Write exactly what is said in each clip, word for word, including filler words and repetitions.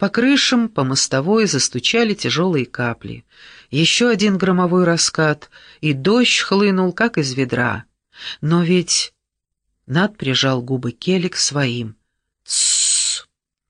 По крышам, по мостовой застучали тяжелые капли. Еще один громовой раскат, и дождь хлынул, как из ведра. Но ведь... Над прижал губы Келли к своим. Тссс.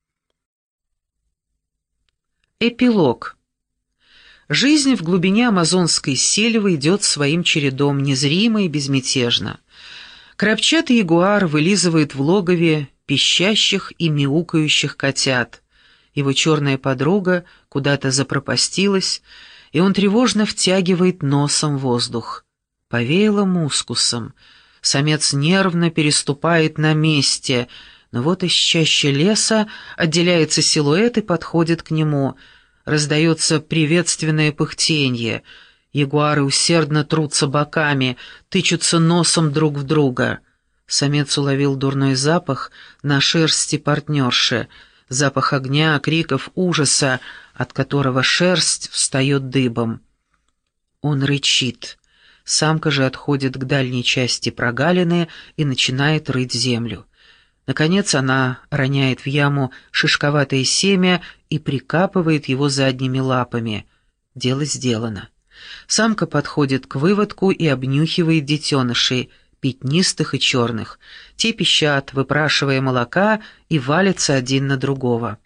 Эпилог. Жизнь в глубине амазонской сельвы идет своим чередом, незримо и безмятежно. Крапчатый ягуар вылизывает в логове пищащих и мяукающих котят. Его черная подруга куда-то запропастилась, и он тревожно втягивает носом воздух. Повеяло мускусом. Самец нервно переступает на месте, но вот из чащи леса отделяется силуэт и подходит к нему. Раздается приветственное пыхтенье. Ягуары усердно трутся боками, тычутся носом друг в друга. Самец уловил дурной запах на шерсти партнерши, запах огня, криков, ужаса, от которого шерсть встает дыбом. Он рычит. Самка же отходит к дальней части прогалины и начинает рыть землю. Наконец она роняет в яму шишковатое семя и прикапывает его задними лапами. Дело сделано. Самка подходит к выводку и обнюхивает детенышей, пятнистых и черных. Те пищат, выпрашивая молока, и валятся один на другого.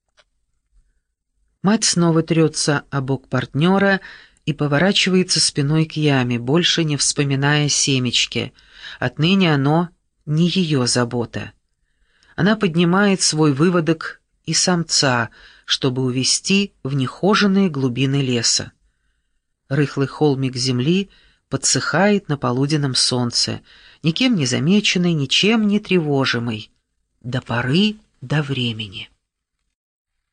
Мать снова трется о бок партнера и поворачивается спиной к яме, больше не вспоминая о семечке. Отныне оно не ее забота. Она поднимает свой выводок и самца, чтобы увести в нехоженные глубины леса. Рыхлый холмик земли подсыхает на полуденном солнце, никем не замеченный, ничем не тревожимый, до поры до времени.